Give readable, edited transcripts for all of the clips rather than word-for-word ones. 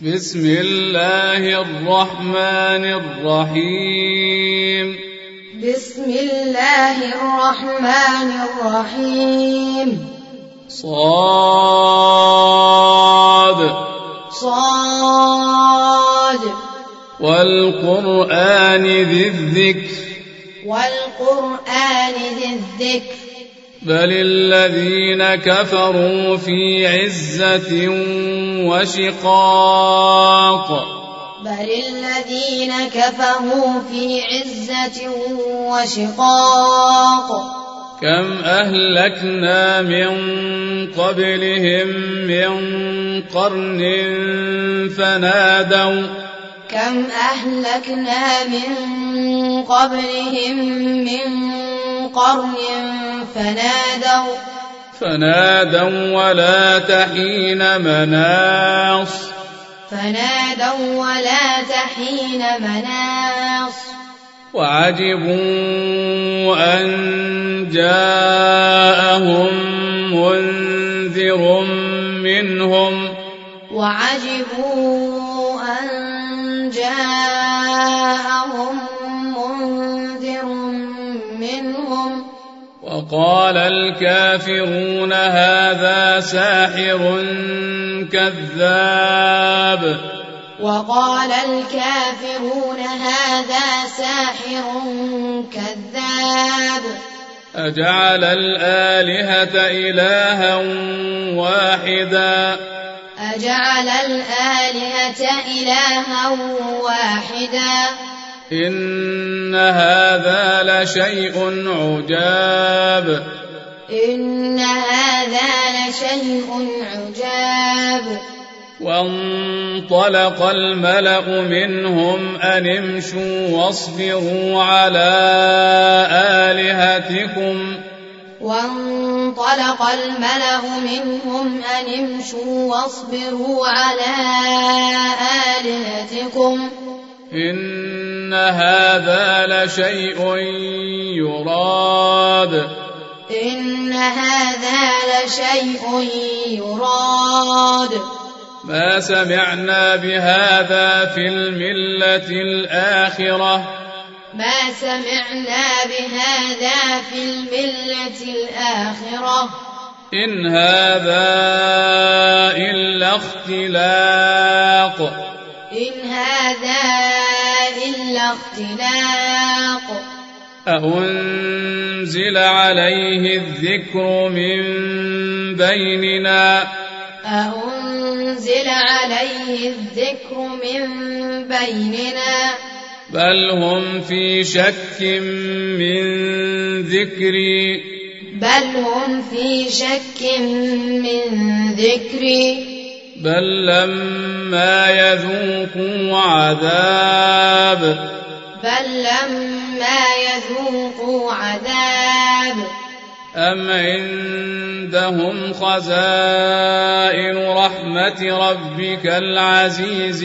بسم الله الرحمن الرحيم. بسم الله الرحمن الرحيم. صاد والقرآن ذي الذكر بل الذين كفروا في عزة وشقاق كم أهلكنا من قبلهم من قرن فنادوا ولا تحين مناص وعجبوا أن جاءهم منذر منهم وقال الكافرون هذا ساحر كذاب أجعل الآلهة إلها واحدا إن هذا لشيء عجاب وانطلق الملأ منهم أن امشوا واصبروا على آلهتكم إن هذا لشيء يراد ما سمعنا بهذا في الملة الآخرة إن هذا إلا اختلاق أأنزل عليه الذكر من بيننا بل هم في شك من ذكري بل لما يذوقوا عذاب أم عندهم خزائن رحمة ربك العزيز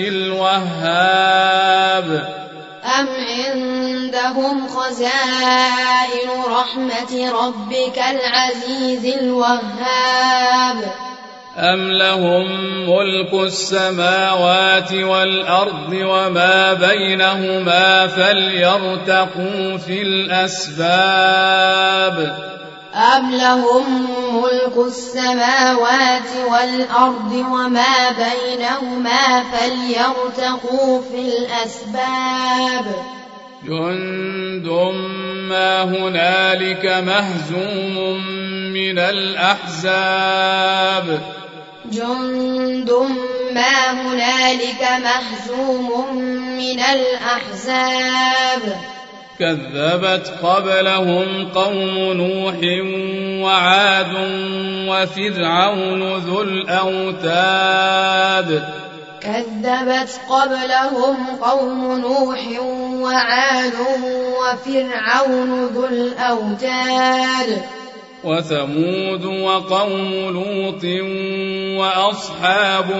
الوهاب أم لهم ملك السماوات والأرض وما بينهما فليرتقوا في الأسباب جند ما هنالك مهزوم من الأحزاب كذبت قبلهم قوم نوح وعاد وفرعون ذو الأوتاد وثمود وقوم لوط وأصحاب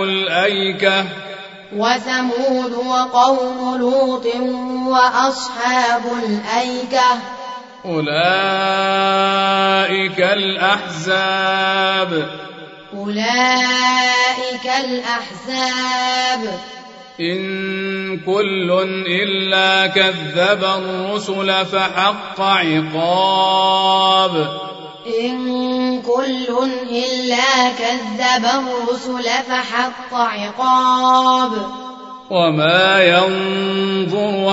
الأيكة أولئك الأحزاب أولئك الأحزاب إن كل إلا كذب الرسل فحق عقاب إن كل إلا كذب الرسل فحق عقاب وما ينظر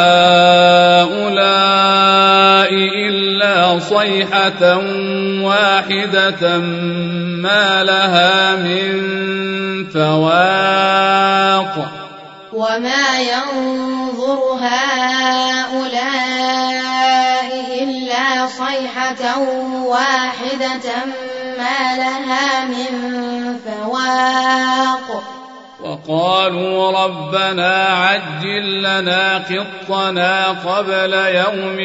هؤلاء إلا صيحة واحدة ما لها من فواق وما ينظر هؤلاء إلا صيحة واحدة ما لها من فواق وقالوا ربنا عجل لنا قطنا قبل يوم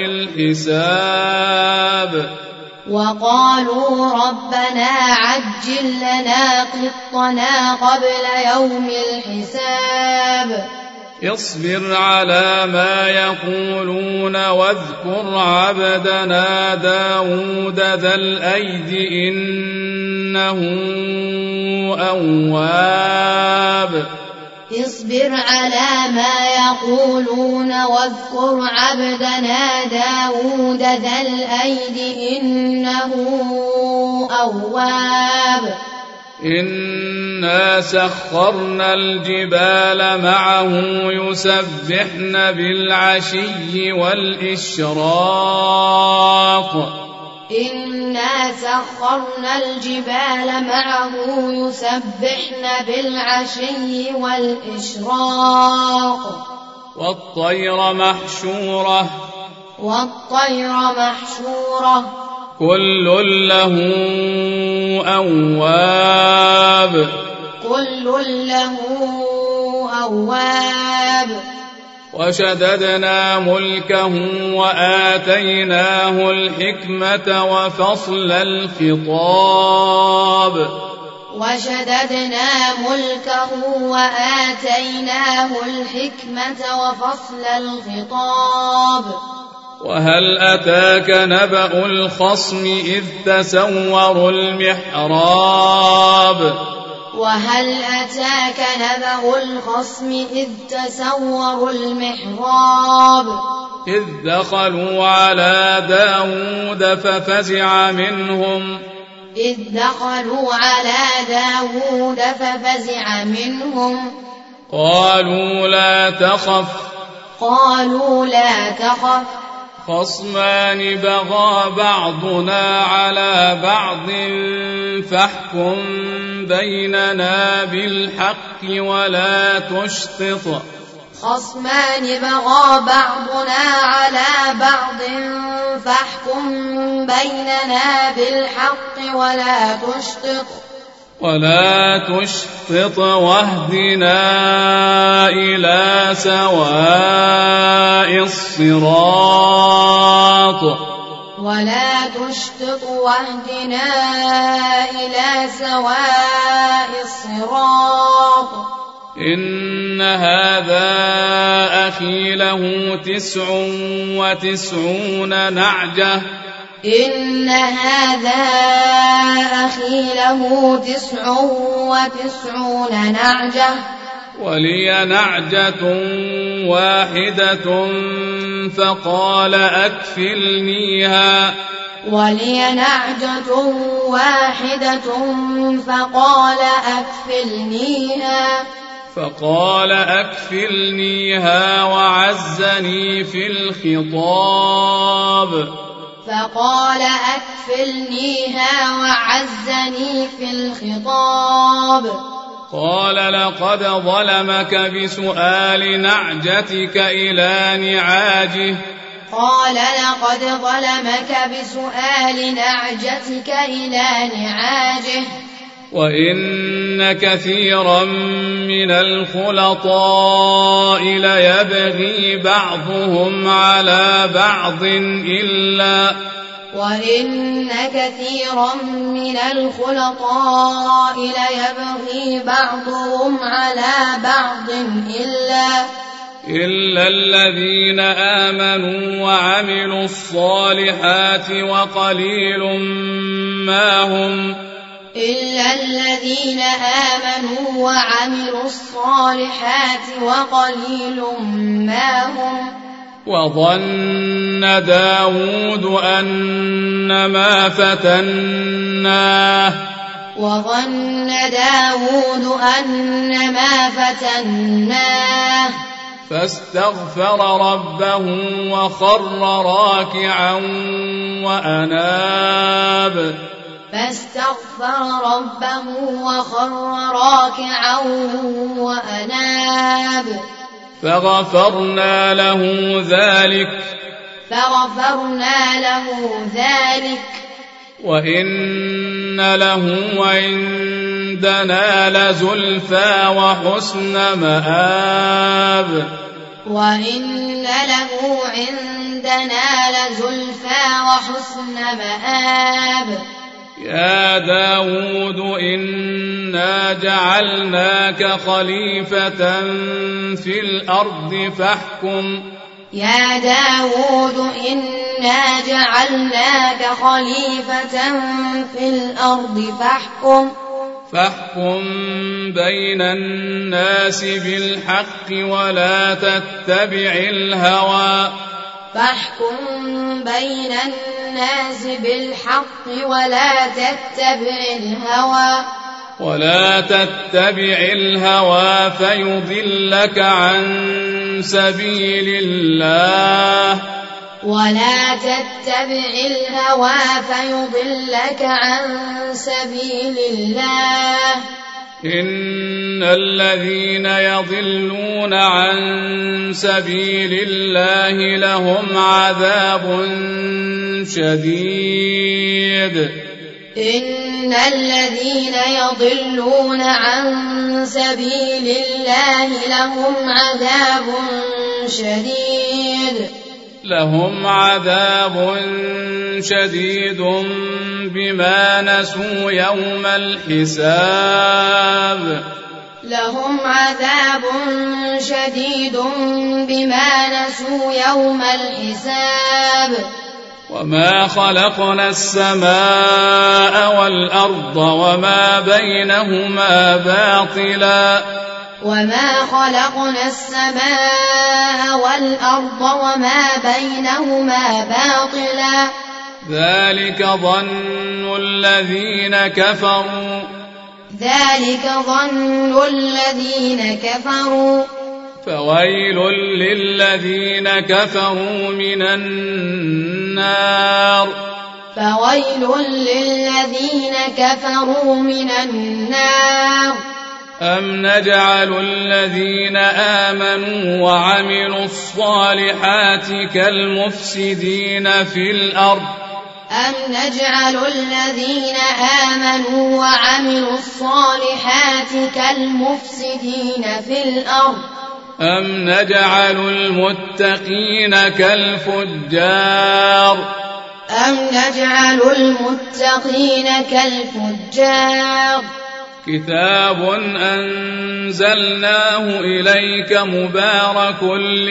الحساب وقالوا ربنا عجل لنا قطنا قبل يوم الحساب اصبر على ما يقولون واذكر عبدنا داود ذا الأيد إنه أواب اصبر على ما يقولون واذكر عبدنا داود ذا الأيد إنه أواب إنا سخرنا الجبال معه يسبحن بالعشي والإشراق إنا سخرنا الجبال معه يسبحن بالعشي والإشراق والطير محشورة كل له أواب وشددنا ملكه وآتيناه الحكمة وفصل الخطاب وهل أتاك نبأ الخصم إذ تسوروا المحراب إذ دخلوا على داود ففزع منهم قالوا لا تخف خصمان بغى بعضنا على بعض فاحكم بيننا بالحق ولا تشطط واهدنا إلى سواء الصراط إن هذا أخي له 99 نعجة ولي نعجة واحدة فقال أكفلنيها وعزني في الخطاب قال لقد ظلمك بسؤال نعجتك إلى نعاجه وإن كثيرا من الخلطاء ليبغي بعضهم على بعض إلا الذين آمنوا وعملوا الصالحات وقليل ما هم إلا الذين آمنوا وعملوا الصالحات وقليل ما هم. وظن داود أنما فتناه فاستغفر ربه وخر راكعا وأناب فغفرنا له ذلك وإن له عندنا لزلفى وحسن مآب. يا داود إنا جعلناك خليفة في الأرض فاحكم بين الناس بالحق ولا تتبع الهوى فيضلك عن سبيل الله إن الذين يضلون عن سبيل الله لهم عذاب شديد بما نسوا يوم الحساب وما خلقنا السماء والأرض وما بينهما باطلا ذلك ظن الذين كفروا فويل للذين كفروا من النار أم نجعل الذين آمنوا وعملوا الصالحات كالمفسدين في الأرض أم نجعل المتقين كالفجار كتاب أنزلناه إليك مبارك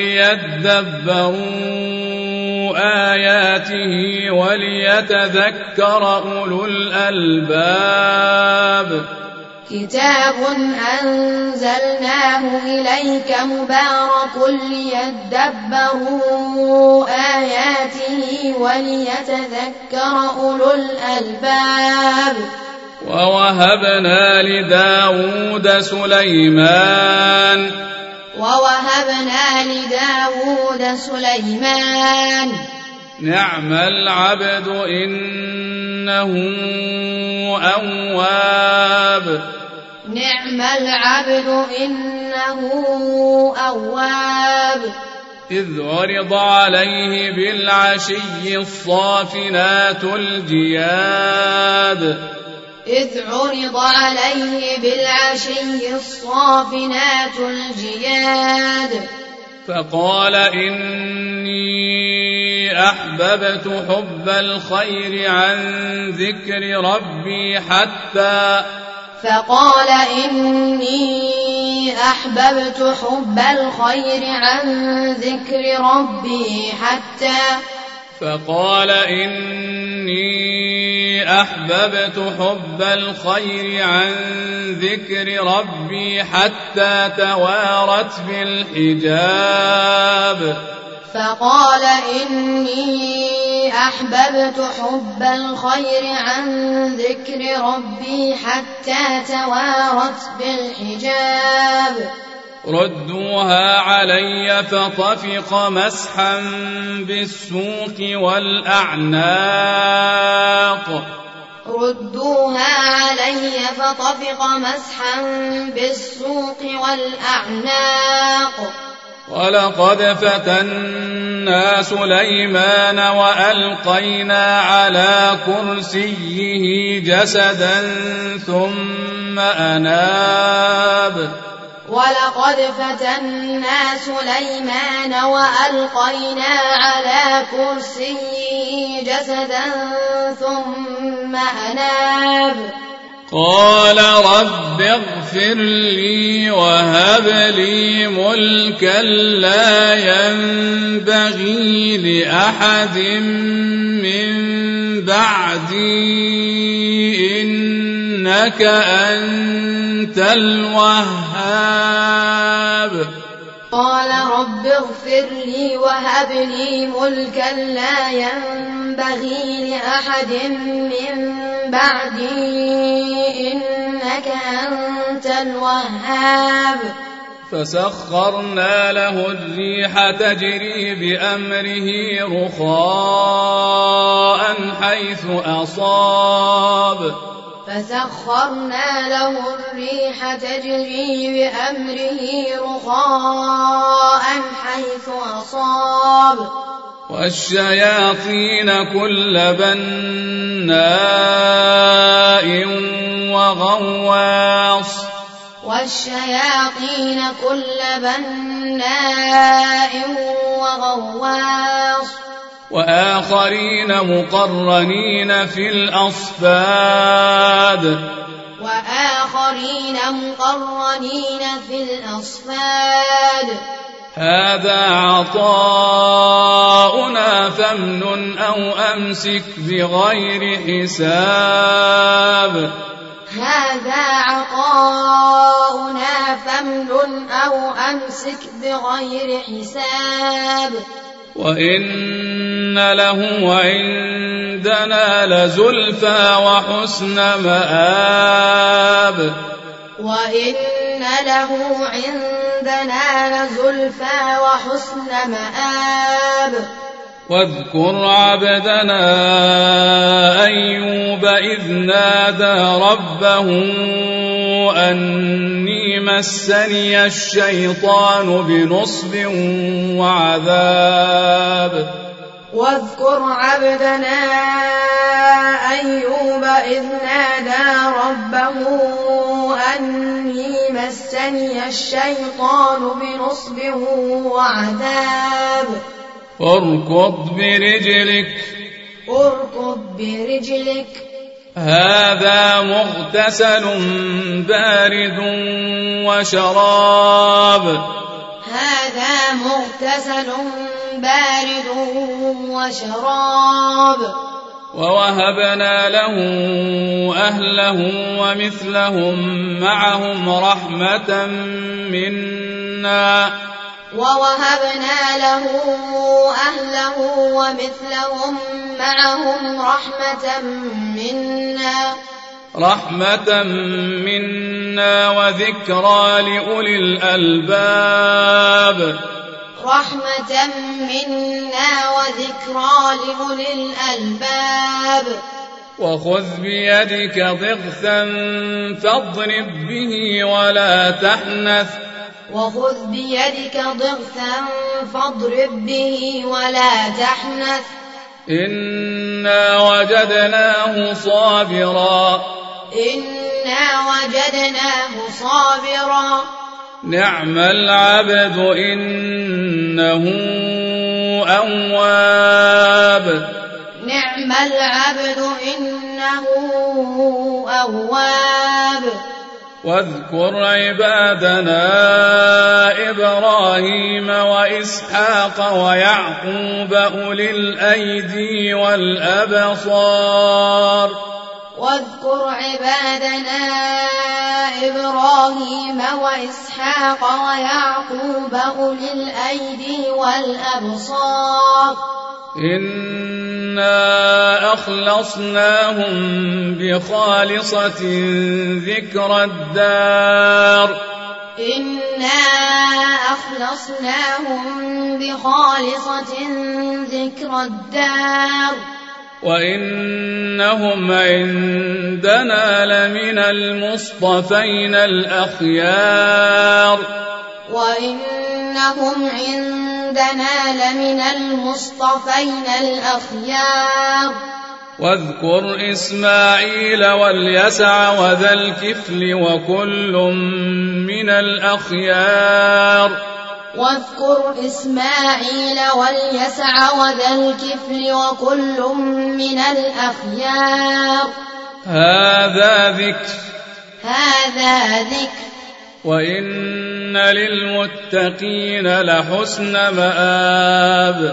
ليدبروا آياته وليتذكر أولو الألباب كتاب أنزلناه إليك مبارك ليدبروا آياته وليتذكر أولو الألباب ووهبنا لداود سليمان نعم العبد إنه أواب إذ عرض عليه بالعشي الصافنات الجياد فقال إني أحببت حب الخير عن ذكر ربي فقال إني أحببت حب الخير عن ذكر ربي حتى توارت بالحجاب. فقال إني أحببت حب الخير عن ذكر ربي حتى توارت بالحجاب. ردوها علي فطفق مسحا بالسوق والأعناق. ردوها علي فطفق مسحا بالسوق والأعناق. ولقد فتنا سليمان وألقينا على كرسيه جسدا ثم أناب. ولقد فتنا سليمان وألقينا على كرسيه جسدا ثم أناب. قال رب اغفر لي وهب لي ملكا لا ينبغي لأحد من بعدي إنك أنت الوهاب. قال رب اغفر لي وهب لي ملكا لا ينبغي لأحد من بعدي إنك أنت الوهاب. فسخرنا له الريح تجري بأمره رخاء حيث أصاب. فسخرنا له الريح تجري بأمره رخاء حيث أصاب. والشياطين كل بناء وغواص. والشياطين كل بناء وغواص. وآخرين مقرنين في الأصفاد. وآخرين مقرنين في الأصفاد. هذا عطاؤنا فامنن أو أمسك بغير حساب. هذا عطاؤنا فامنن أو أمسك بغير حساب. وإن له عندنا لزلفى وحسن مآب. وإن له عندنا لزلفى وحسن مآب. واذكر عبدنا أيوب إذ نادى ربه أني مسني الشيطان بنصب وعذاب. واذكر عبدنا أيوب إذ نادى ربه أني مسني الشيطان بنصب وعذاب. اركض برجلك. اركض برجلك. هذا مغتسل بارد وشراب. هذا مغتسل بارد وشراب. ووهبنا له أهله ومثلهم معهم رحمة منا. ووهبنا له أهله ومثلهم معهم رحمة منا وذكرى لأولي الألباب. رحمة منا وذكرى لأولي الألباب. وخذ بيدك ضغثا فاضرب به ولا تحنث. وخذ بيدك ضغثا فاضرب به ولا تحنث. إنا وجدناه صابرا. إنا وجدناه صابرا. نعم العبد إنه أواب. نعم العبد إنه أواب. واذكر عبادنا إبراهيم وإسحاق وإسحاق ويعقوب أولي الأيدي والأبصار واذكر عبادنا إبراهيم وإسحاق ويعقوب أولي الأيدي والأبصار إنا أخلصناهم بخالصة ذكر الدار إنا أخلصناهم بخالصة ذكر الدار وإنهم عندنا لمن المصطفين الأخيار وإنهم عندنا لمن المصطفين الأخيار واذكر إسماعيل واليسع وذا الكفل وكل من الأخيار واذكر إسماعيل واليسع وذا الكفل وكل من الأخيار هذا ذكر وإن للمتقين لحسن مآب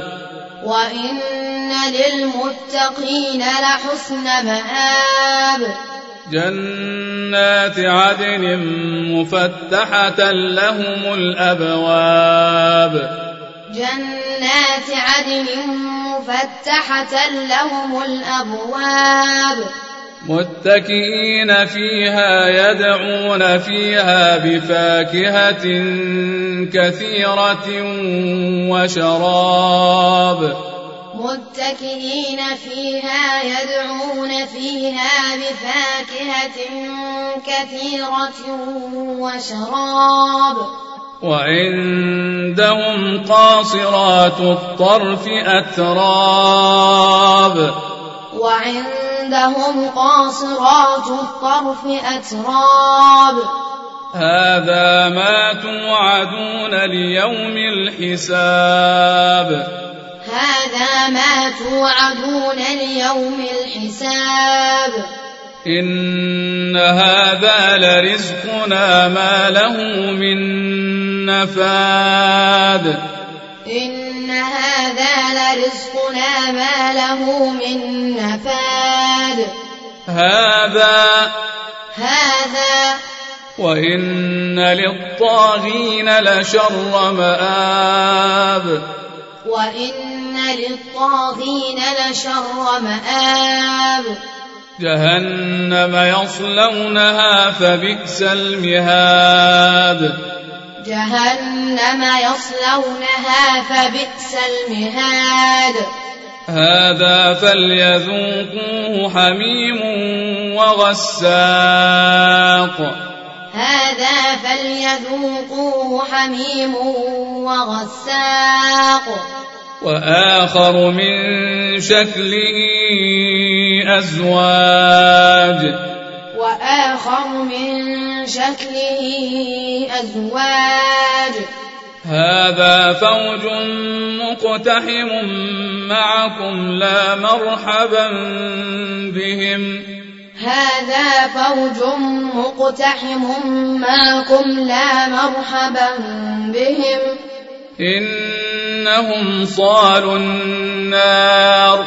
جنات عدن مفتحة لهم الأبواب متكئين فيها يدعون فيها بفاكهة كثيرة وشراب وعندهم قاصرات الطرف أتراب هذا ما توعدون ليوم الحساب إن هذا لرزقنا ما له من نفاد هذا وإن للطاغين لشر مآب جهنم يصلونها فبئس المهاد هذا فليذوقوه حميم وغساق وآخر من شكله أزواج هذا فوج مقتحم معكم لا مرحبا بهم إنهم صالوا النار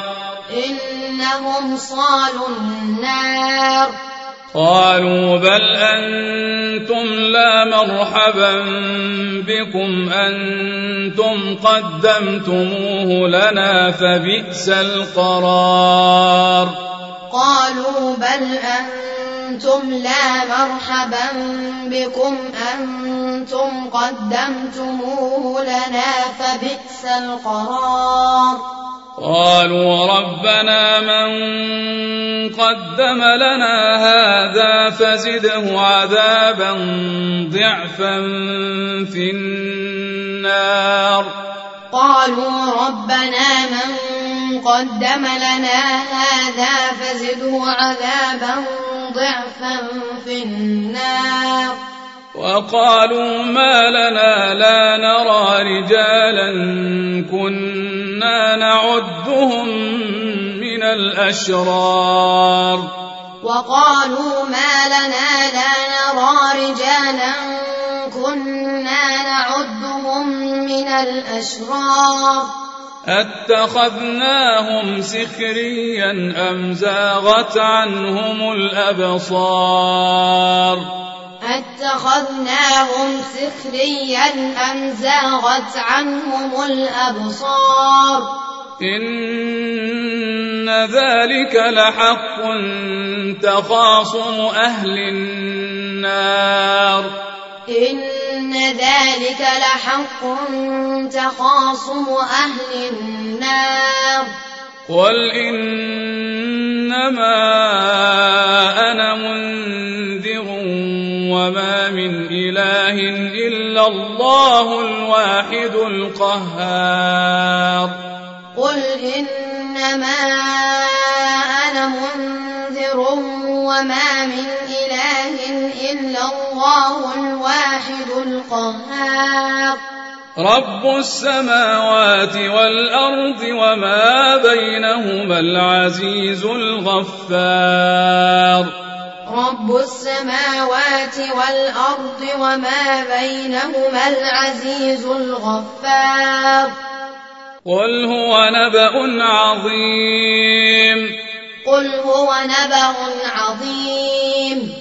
قالوا بل أنتم لا مرحبا بكم أنتم قدمتموه لنا فبئس القرار قالوا ربنا من قدم لنا هذا فزده عذابا ضعفا في النار وقالوا ما لنا لا نرى رجالا كنا نعدهم من الأشرار من الأشرار أتخذناهم سخريا أم زاغت عنهم الأبصار أتخذناهم سخريا أم زاغت عنهم الأبصار إن ذلك لحق تخاصم أهل النار إن ذلك لحق تخاصم أهل النار قل إنما أنا منذر وما من إله إلا الله الواحد القهار قل إنما أنا منذر وما من إله إلا الله الواحد القهار رب السماوات والأرض وما بينهما العزيز الغفار رب السماوات والأرض وما بينهما العزيز الغفار قل هو نبأ عظيم قل هو نبأ عظيم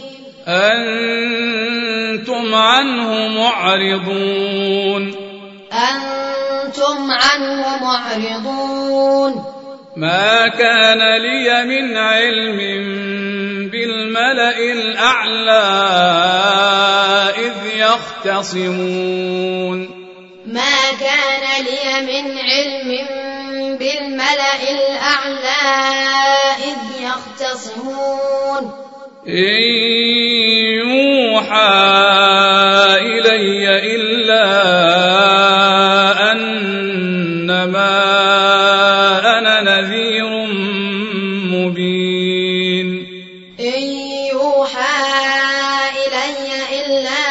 أنتم عنه معرضون أنتم عنه معرضون ما كان لي من علم بالملأ الأعلى إذ يختصمون ما كان لي من علم بالملأ الأعلى إذ يختصمون إن يوحى إلي إلا أنما أنا نذير مبين إن يوحى إلي إلا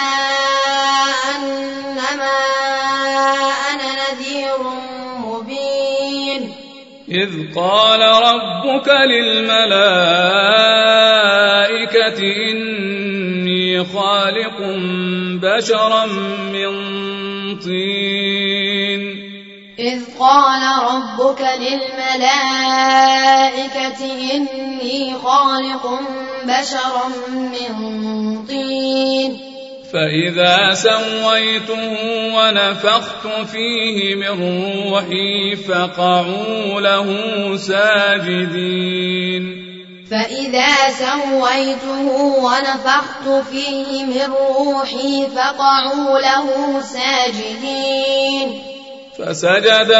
أنما أنا نذير مبين إذ قال ربك للملائكة إني خالق بشرا من طين إذ قال ربك للملائكة إني خالق بشرا من طين فإذا سويته ونفخت فيه من روحي فقعوا له ساجدين فإذا سويته ونفخت فيه من روحي فقعوا له ساجدين فسجد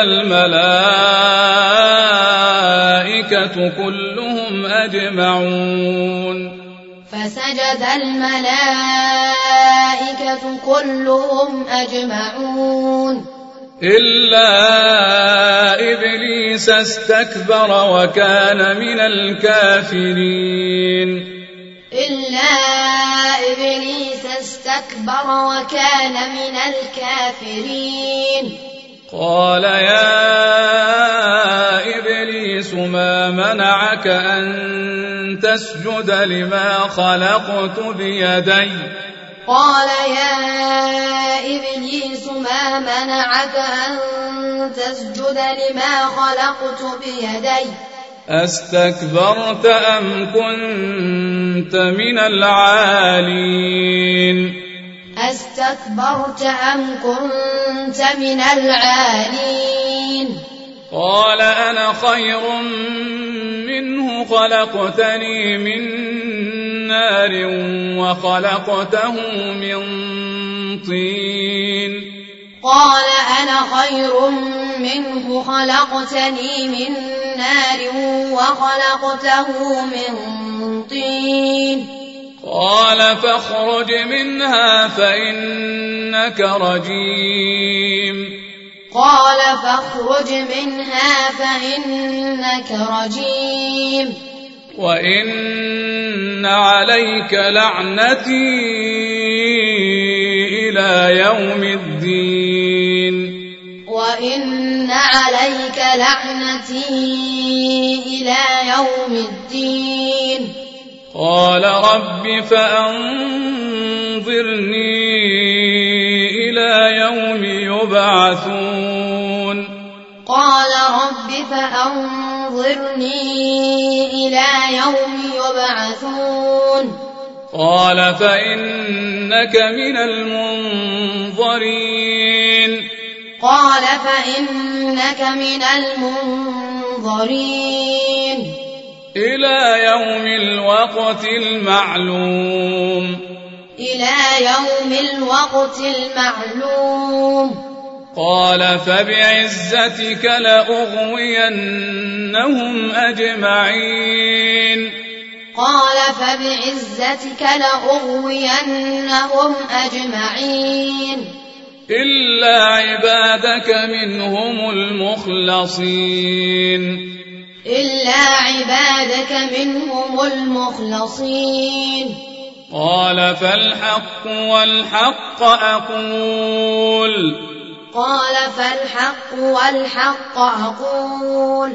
الملائكة كلهم أجمعون فسجد الملائكة كلهم أجمعون إلا إبليس استكبر وكان من الكافرين إلا إبليس استكبر وكان من الكافرين قال يا إبليس ما منعك أن تسجد لما خلقت بيدي قال يا إبليس ما منعك أن تسجد لما خلقت بيدي أستكبرت أم كنت من العالين أستكبرت أم كنت من العالين قال أنا خير منه خلقتني من نار وخلقته من طين قال أنا خير منه خلقتني من نار وخلقته من طين قال فاخرج منها فإنك رجيم قال فاخرج منها فإنك رجيم وإن عليك لعنتي إلى يوم الدين وإن عليك لعنتي إلى يوم الدين قال رب فأنظرني إلى يوم يبعثون قال رب فأنظرني إلى يوم يبعثون قال فإنك من المنظرين قال فإنك من المنظرين إلى يوم الوقت المعلوم إلى يوم الوقت المعلوم قال فبعزتك لأغوينهم أجمعين قال فبعزتك لأغوينهم أجمعين إلا عبادك منهم المخلصين إلا عبادك منهم المخلصين قال فالحق والحق أقول قال فالحق والحق أقول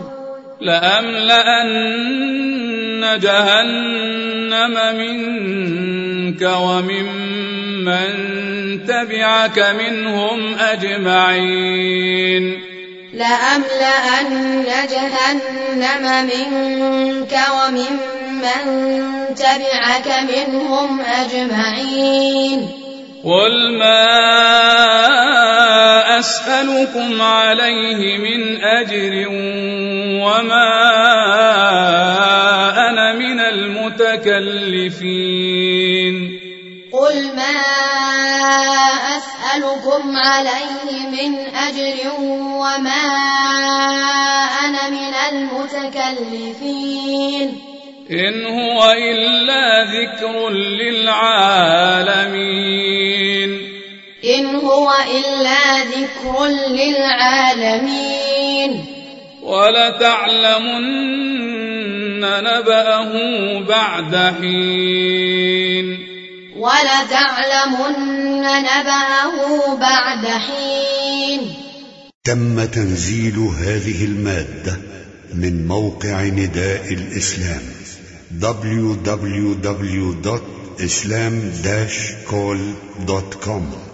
لأملأن جهنم منك وممن تبعك منهم أجمعين لأملأن جهنم منك وممن تبعك منهم أجمعين قل ما أسألكم عليه من أجر وما أنا من المتكلفين قل ما أسألكم عليه من أجر وما أنا من المتكلفين إن هو إلا ذكر للعالمين إن هو إلا ذكر للعالمين ولتعلمن نبأه بعد حين ولتعلمن نبأه بعد حين. تم تنزيل هذه المادة من موقع نداء الإسلام www.islam-call.com